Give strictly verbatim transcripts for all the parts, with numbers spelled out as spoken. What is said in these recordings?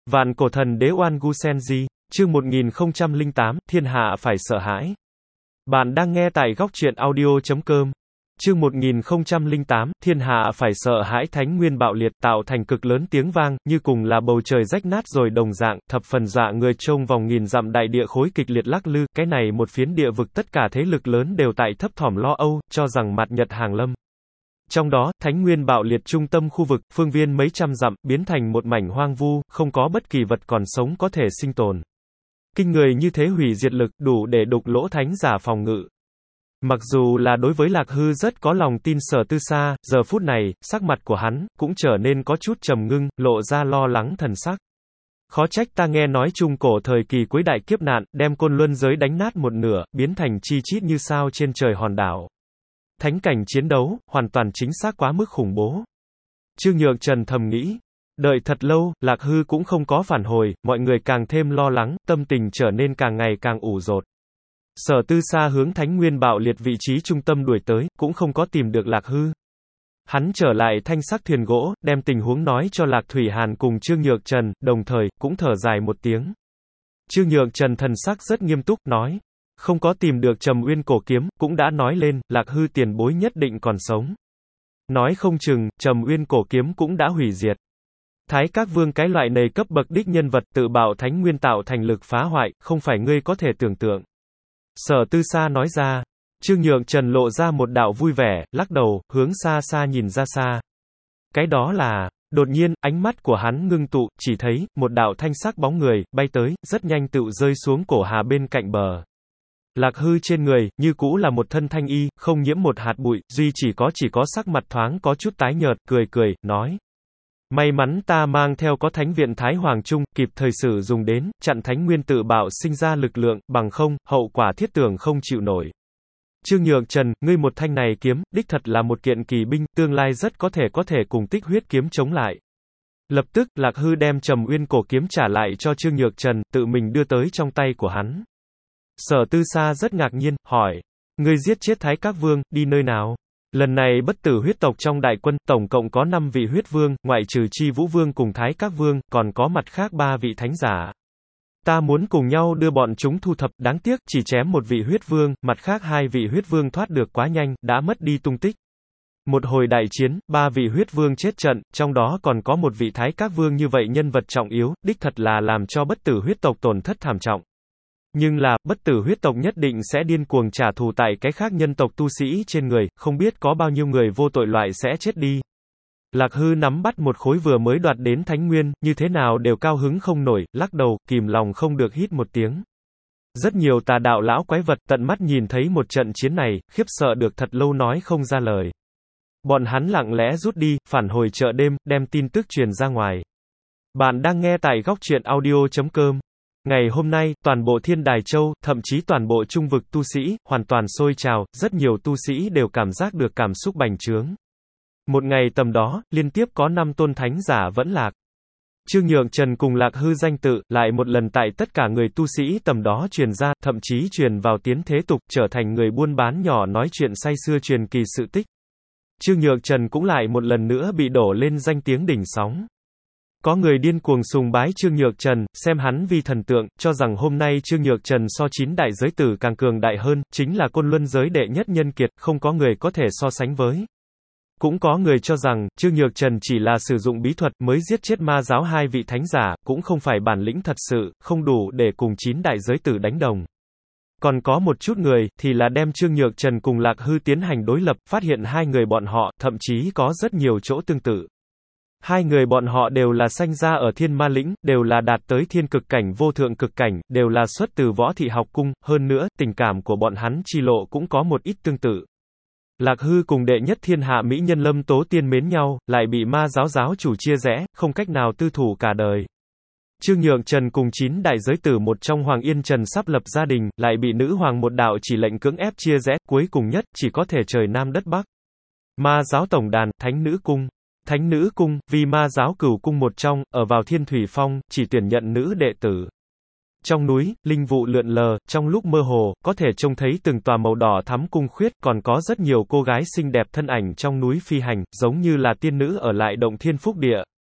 Vạn cổ thần đế Oan Gu Senji, chương một nghìn không trăm lẻ tám, thiên hạ phải sợ hãi. Bạn đang nghe tại góc truyện audio chấm com. Chương một nghìn không trăm lẻ tám, thiên hạ phải sợ hãi. Thánh nguyên bạo liệt, tạo thành cực lớn tiếng vang, như cùng là bầu trời rách nát rồi đồng dạng, thập phần dọa người. Trông vòng nghìn dặm đại địa khối kịch liệt lắc lư, cái này một phiến địa vực tất cả thế lực lớn đều tại thấp thỏm lo âu, cho rằng mặt nhật hàng lâm. Trong đó, thánh nguyên bạo liệt trung tâm khu vực, phương viên mấy trăm dặm, biến thành một mảnh hoang vu, không có bất kỳ vật còn sống có thể sinh tồn. Kinh người như thế hủy diệt lực, đủ để đục lỗ thánh giả phòng ngự. Mặc dù là đối với Lạc Hư rất có lòng tin Sở Tư Sa, giờ phút này, sắc mặt của hắn, cũng trở nên có chút trầm ngưng, lộ ra lo lắng thần sắc. Khó trách ta nghe nói trung cổ thời kỳ cuối đại kiếp nạn, đem côn luân giới đánh nát một nửa, biến thành chi chít như sao trên trời hòn đảo. Thánh cảnh chiến đấu, hoàn toàn chính xác quá mức khủng bố. Trương Nhược Trần thầm nghĩ. Đợi thật lâu, Lạc Hư cũng không có phản hồi, mọi người càng thêm lo lắng, tâm tình trở nên càng ngày càng ủ rột. Sở Tư Sa hướng thánh nguyên bạo liệt vị trí trung tâm đuổi tới, cũng không có tìm được Lạc Hư. Hắn trở lại thanh sắc thuyền gỗ, đem tình huống nói cho Lạc Thủy Hàn cùng Trương Nhược Trần, đồng thời, cũng thở dài một tiếng. Trương Nhược Trần thần sắc rất nghiêm túc, nói. Không có tìm được Trầm Uyên cổ kiếm, cũng đã nói lên, Lạc Hư tiền bối nhất định còn sống. Nói không chừng, Trầm Uyên cổ kiếm cũng đã hủy diệt. Thái Các Vương cái loại này cấp bậc đích nhân vật tự bạo thánh nguyên tạo thành lực phá hoại, không phải ngươi có thể tưởng tượng. Sở Tư Sa nói ra. Trương Nhược Trần lộ ra một đạo vui vẻ, lắc đầu, hướng xa xa nhìn ra xa. Cái đó là, đột nhiên, ánh mắt của hắn ngưng tụ, chỉ thấy, một đạo thanh sắc bóng người, bay tới, rất nhanh tự rơi xuống cổ hà bên cạnh bờ. Lạc Hư trên người, như cũ là một thân thanh y, không nhiễm một hạt bụi, duy chỉ có chỉ có sắc mặt thoáng có chút tái nhợt, cười cười, nói. May mắn ta mang theo có thánh viện Thái Hoàng Trung, kịp thời sử dùng đến, chặn thánh nguyên tự bạo sinh ra lực lượng, bằng không, hậu quả thiết tưởng không chịu nổi. Trương Nhược Trần, ngươi một thanh này kiếm, đích thật là một kiện kỳ binh, tương lai rất có thể có thể cùng Tích Huyết kiếm chống lại. Lập tức, Lạc Hư đem Trầm Uyên cổ kiếm trả lại cho Trương Nhược Trần, tự mình đưa tới trong tay của hắn. Sở Tư Sa rất ngạc nhiên, hỏi. Ngươi giết chết Thái Các Vương, đi nơi nào? Lần này bất tử huyết tộc trong đại quân, tổng cộng có năm vị huyết vương, ngoại trừ Chi Vũ Vương cùng Thái Các Vương, còn có mặt khác ba vị thánh giả. Ta muốn cùng nhau đưa bọn chúng thu thập, đáng tiếc, chỉ chém một vị huyết vương, mặt khác hai vị huyết vương thoát được quá nhanh, đã mất đi tung tích. Một hồi đại chiến, ba vị huyết vương chết trận, trong đó còn có một vị Thái Các Vương như vậy nhân vật trọng yếu, đích thật là làm cho bất tử huyết tộc tổn thất thảm trọng. Nhưng là, bất tử huyết tộc nhất định sẽ điên cuồng trả thù tại cái khác nhân tộc tu sĩ trên người, không biết có bao nhiêu người vô tội loại sẽ chết đi. Lạc Hư nắm bắt một khối vừa mới đoạt đến thánh nguyên, như thế nào đều cao hứng không nổi, lắc đầu, kìm lòng không được hít một tiếng. Rất nhiều tà đạo lão quái vật tận mắt nhìn thấy một trận chiến này, khiếp sợ được thật lâu nói không ra lời. Bọn hắn lặng lẽ rút đi, phản hồi chợ đêm, đem tin tức truyền ra ngoài. Bạn đang nghe tại góc truyện audio chấm com. Ngày hôm nay, toàn bộ Thiên Đài Châu, thậm chí toàn bộ trung vực tu sĩ, hoàn toàn sôi trào, rất nhiều tu sĩ đều cảm giác được cảm xúc bành trướng. Một ngày tầm đó, liên tiếp có năm tôn thánh giả vẫn lạc. Trương Nhược Trần cùng Lạc Hư danh tự, lại một lần tại tất cả người tu sĩ tầm đó truyền ra, thậm chí truyền vào tiến thế tục, trở thành người buôn bán nhỏ nói chuyện say xưa truyền kỳ sự tích. Trương Nhược Trần cũng lại một lần nữa bị đổ lên danh tiếng đỉnh sóng. Có người điên cuồng sùng bái Trương Nhược Trần, xem hắn vì thần tượng, cho rằng hôm nay Trương Nhược Trần so chín đại giới tử càng cường đại hơn, chính là côn luân giới đệ nhất nhân kiệt, không có người có thể so sánh với. Cũng có người cho rằng, Trương Nhược Trần chỉ là sử dụng bí thuật mới giết chết ma giáo hai vị thánh giả, cũng không phải bản lĩnh thật sự, không đủ để cùng chín đại giới tử đánh đồng. Còn có một chút người, thì là đem Trương Nhược Trần cùng Lạc Hư tiến hành đối lập, phát hiện hai người bọn họ, thậm chí có rất nhiều chỗ tương tự. Hai người bọn họ đều là sanh ra ở thiên ma lĩnh, đều là đạt tới thiên cực cảnh vô thượng cực cảnh, đều là xuất từ võ thị học cung, hơn nữa, tình cảm của bọn hắn chi lộ cũng có một ít tương tự. Lạc Hư cùng đệ nhất thiên hạ mỹ nhân Lâm Tố Tiên mến nhau, lại bị ma giáo giáo chủ chia rẽ, không cách nào tư thủ cả đời. Trương Nhược Trần cùng chín đại giới tử một trong Hoàng Yên Trần sắp lập gia đình, lại bị nữ hoàng một đạo chỉ lệnh cưỡng ép chia rẽ, cuối cùng nhất, chỉ có thể trời Nam đất Bắc. Ma giáo tổng đàn, Thánh Nữ Cung. Thánh Nữ Cung, vì ma giáo cửu cung một trong, ở vào Thiên Thủy Phong, chỉ tuyển nhận nữ đệ tử. Trong núi, linh vụ lượn lờ, trong lúc mơ hồ, có thể trông thấy từng tòa màu đỏ thắm cung khuyết, còn có rất nhiều cô gái xinh đẹp thân ảnh trong núi phi hành, giống như là tiên nữ ở lại động thiên phúc địa.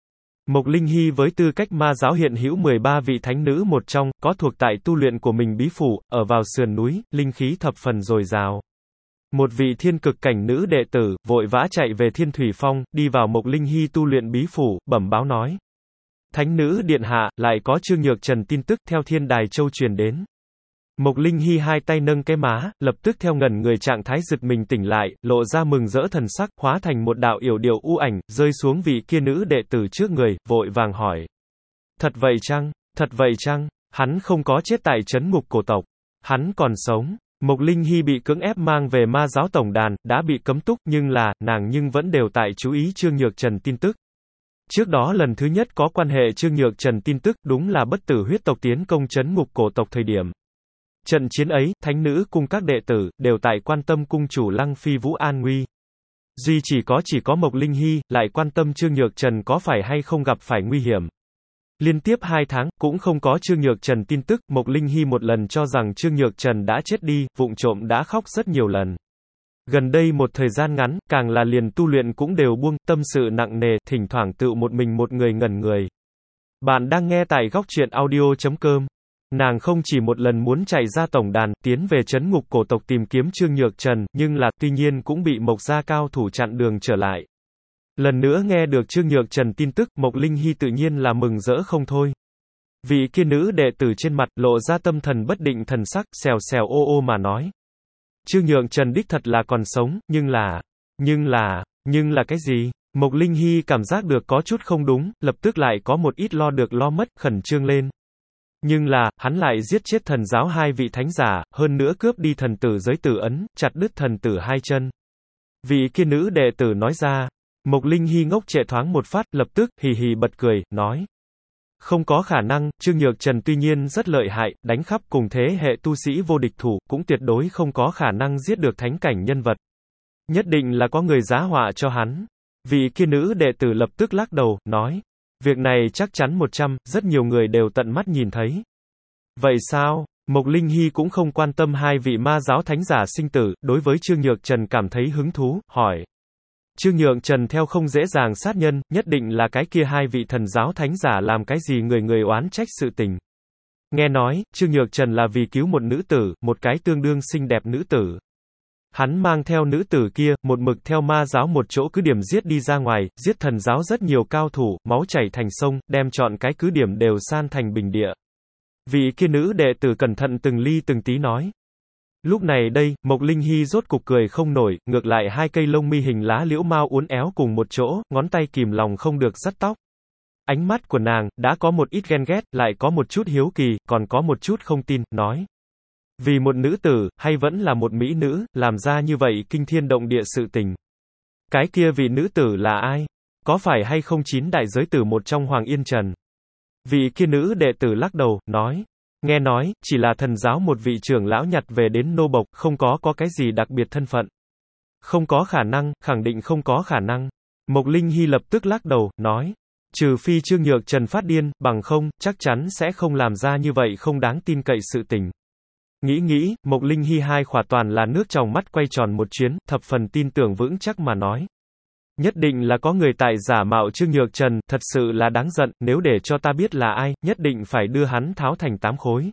Mộc Linh Hy với tư cách ma giáo hiện hữu mười ba vị thánh nữ một trong, có thuộc tại tu luyện của mình bí phủ, ở vào sườn núi, linh khí thập phần dồi dào. Một vị thiên cực cảnh nữ đệ tử, vội vã chạy về Thiên Thủy Phong, đi vào Mộc Linh Hy tu luyện bí phủ, bẩm báo nói. Thánh nữ điện hạ, lại có Trương Nhược Trần tin tức theo Thiên Đài Châu truyền đến. Mộc Linh Hy hai tay nâng cái má, lập tức theo ngẩn người trạng thái giật mình tỉnh lại, lộ ra mừng rỡ thần sắc, hóa thành một đạo yểu điệu u ảnh, rơi xuống vị kia nữ đệ tử trước người, vội vàng hỏi. Thật vậy chăng? Thật vậy chăng? Hắn không có chết tại trấn ngục cổ tộc. Hắn còn sống. Mộc Linh Hy bị cưỡng ép mang về ma giáo tổng đàn, đã bị cấm túc, nhưng là, nàng nhưng vẫn đều tại chú ý Trương Nhược Trần tin tức. Trước đó lần thứ nhất có quan hệ Trương Nhược Trần tin tức, đúng là bất tử huyết tộc tiến công trấn ngục cổ tộc thời điểm. Trận chiến ấy, thánh nữ cung các đệ tử, đều tại quan tâm cung chủ Lăng Phi Vũ an nguy. Duy chỉ có chỉ có Mộc Linh Hy, lại quan tâm Trương Nhược Trần có phải hay không gặp phải nguy hiểm. Liên tiếp hai tháng, cũng không có Trương Nhược Trần tin tức, Mộc Linh Hy một lần cho rằng Trương Nhược Trần đã chết đi, vụng trộm đã khóc rất nhiều lần. Gần đây một thời gian ngắn, càng là liền tu luyện cũng đều buông, tâm sự nặng nề, thỉnh thoảng tự một mình một người ngẩn người. Bạn đang nghe tại góc truyện audio chấm com. Nàng không chỉ một lần muốn chạy ra tổng đàn, tiến về trấn ngục cổ tộc tìm kiếm Trương Nhược Trần, nhưng là, tuy nhiên cũng bị Mộc gia cao thủ chặn đường trở lại. Lần nữa nghe được Trương Nhược Trần tin tức, Mộc Linh Hy tự nhiên là mừng rỡ không thôi. Vị kia nữ đệ tử trên mặt, lộ ra tâm thần bất định thần sắc, xèo xèo ô ô mà nói. Trương Nhược Trần đích thật là còn sống, nhưng là, nhưng là, nhưng là cái gì? Mộc Linh Hy cảm giác được có chút không đúng, lập tức lại có một ít lo được lo mất, khẩn trương lên. Nhưng là, hắn lại giết chết thần giáo hai vị thánh giả, hơn nữa cướp đi thần tử giới tử ấn, chặt đứt thần tử hai chân. Vị kia nữ đệ tử nói ra. Mộc Linh Hy ngốc trệ thoáng một phát, lập tức, hì hì bật cười, nói. Không có khả năng, Trương Nhược Trần tuy nhiên rất lợi hại, đánh khắp cùng thế hệ tu sĩ vô địch thủ, cũng tuyệt đối không có khả năng giết được thánh cảnh nhân vật. Nhất định là có người giá họa cho hắn. Vị kia nữ đệ tử lập tức lắc đầu, nói. Việc này chắc chắn một trăm, rất nhiều người đều tận mắt nhìn thấy. Vậy sao? Mộc Linh Hy cũng không quan tâm hai vị ma giáo thánh giả sinh tử, đối với Trương Nhược Trần cảm thấy hứng thú, hỏi. Trương Nhược Trần theo không dễ dàng sát nhân, nhất định là cái kia hai vị thần giáo thánh giả làm cái gì người người oán trách sự tình. Nghe nói, Trương Nhược Trần là vì cứu một nữ tử, một cái tương đương xinh đẹp nữ tử. Hắn mang theo nữ tử kia, một mực theo ma giáo một chỗ cứ điểm giết đi ra ngoài, giết thần giáo rất nhiều cao thủ, máu chảy thành sông, đem chọn cái cứ điểm đều san thành bình địa. Vị kia nữ đệ tử cẩn thận từng ly từng tí nói. Lúc này đây, Mộc Linh Hy rốt cục cười không nổi, ngược lại hai cây lông mi hình lá liễu mao uốn éo cùng một chỗ, ngón tay kìm lòng không được dắt tóc. Ánh mắt của nàng, đã có một ít ghen ghét, lại có một chút hiếu kỳ, còn có một chút không tin, nói. Vì một nữ tử, hay vẫn là một mỹ nữ, làm ra như vậy kinh thiên động địa sự tình. Cái kia vị nữ tử là ai? Có phải hay không chín đại giới tử một trong Hoàng Yên Trần? Vị kia nữ đệ tử lắc đầu, nói. Nghe nói, chỉ là thần giáo một vị trưởng lão nhặt về đến nô bộc, không có có cái gì đặc biệt thân phận. Không có khả năng, khẳng định không có khả năng. Mộc Linh Hy lập tức lắc đầu, nói. Trừ phi Trương Nhược Trần phát điên, bằng không, chắc chắn sẽ không làm ra như vậy không đáng tin cậy sự tình. Nghĩ nghĩ, Mộc Linh Hy hai khỏa toàn là nước trong mắt quay tròn một chuyến, thập phần tin tưởng vững chắc mà nói. Nhất định là có người tại giả mạo Trương Nhược Trần, thật sự là đáng giận, nếu để cho ta biết là ai, nhất định phải đưa hắn tháo thành tám khối.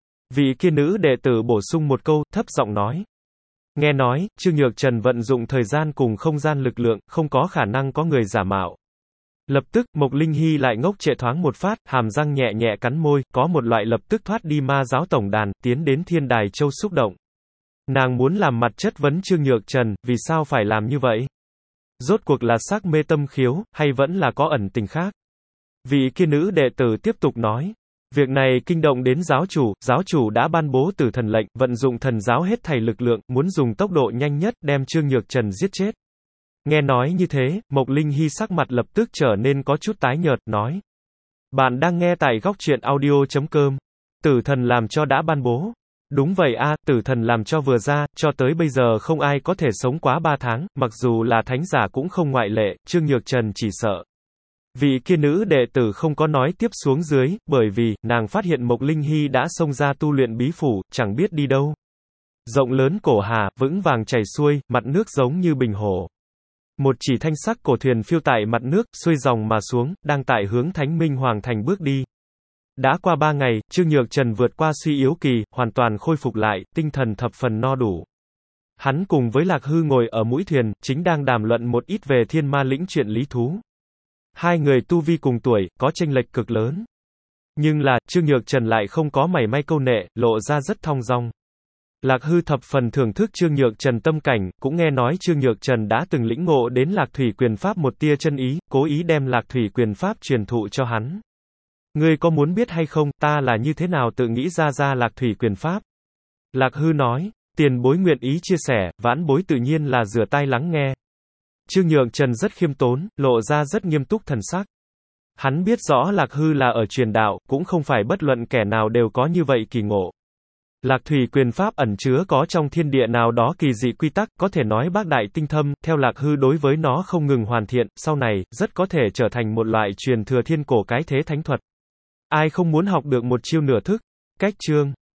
Vị kia nữ đệ tử bổ sung một câu, thấp giọng nói. Nghe nói, Trương Nhược Trần vận dụng thời gian cùng không gian lực lượng, không có khả năng có người giả mạo. Lập tức, Mộc Linh Hy lại ngốc trệ thoáng một phát, hàm răng nhẹ nhẹ cắn môi, có một loại lập tức thoát đi ma giáo tổng đàn, tiến đến Thiên Đài Châu xúc động. Nàng muốn làm mặt chất vấn Trương Nhược Trần, vì sao phải làm như vậy? Rốt cuộc là sắc mê tâm khiếu, hay vẫn là có ẩn tình khác? Vị kia nữ đệ tử tiếp tục nói. Việc này kinh động đến giáo chủ, giáo chủ đã ban bố tử thần lệnh, vận dụng thần giáo hết thảy lực lượng, muốn dùng tốc độ nhanh nhất, đem Trương Nhược Trần giết chết. Nghe nói như thế, Mộc Linh Hy sắc mặt lập tức trở nên có chút tái nhợt, nói. Bạn đang nghe tại góc truyện audio chấm com. Tử thần làm cho đã ban bố. Đúng vậy a, tử thần làm cho vừa ra, cho tới bây giờ không ai có thể sống quá ba tháng, mặc dù là thánh giả cũng không ngoại lệ, Trương Nhược Trần chỉ sợ. Vị kia nữ đệ tử không có nói tiếp xuống dưới, bởi vì, nàng phát hiện Mộc Linh Hy đã xông ra tu luyện bí phủ, chẳng biết đi đâu. Rộng lớn cổ hà, vững vàng chảy xuôi, mặt nước giống như bình hồ. Một chỉ thanh sắc cổ thuyền phiêu tại mặt nước, xuôi dòng mà xuống, đang tại hướng Thánh Minh Hoàng Thành bước đi. Đã qua ba ngày, Trương Nhược Trần vượt qua suy yếu kỳ, hoàn toàn khôi phục lại, tinh thần thập phần no đủ. Hắn cùng với Lạc Hư ngồi ở mũi thuyền, chính đang đàm luận một ít về thiên ma lĩnh chuyện lý thú. Hai người tu vi cùng tuổi, có chênh lệch cực lớn. Nhưng là, Trương Nhược Trần lại không có mảy may câu nệ, lộ ra rất thong dong. Lạc Hư thập phần thưởng thức Trương Nhược Trần tâm cảnh, cũng nghe nói Trương Nhược Trần đã từng lĩnh ngộ đến Lạc Thủy Quyền Pháp một tia chân ý, cố ý đem Lạc Thủy Quyền Pháp truyền thụ cho hắn. Ngươi có muốn biết hay không, ta là như thế nào tự nghĩ ra ra Lạc Thủy Quyền Pháp? Lạc Hư nói, tiền bối nguyện ý chia sẻ, vãn bối tự nhiên là rửa tai lắng nghe. Trương Nhược Trần rất khiêm tốn, lộ ra rất nghiêm túc thần sắc. Hắn biết rõ Lạc Hư là ở truyền đạo, cũng không phải bất luận kẻ nào đều có như vậy kỳ ngộ. Lạc Thủy Quyền Pháp ẩn chứa có trong thiên địa nào đó kỳ dị quy tắc, có thể nói bác đại tinh thâm, theo Lạc Hư đối với nó không ngừng hoàn thiện, sau này, rất có thể trở thành một loại truyền thừa thiên cổ cái thế thánh thuật. Ai không muốn học được một chiêu nửa thức? Cách chương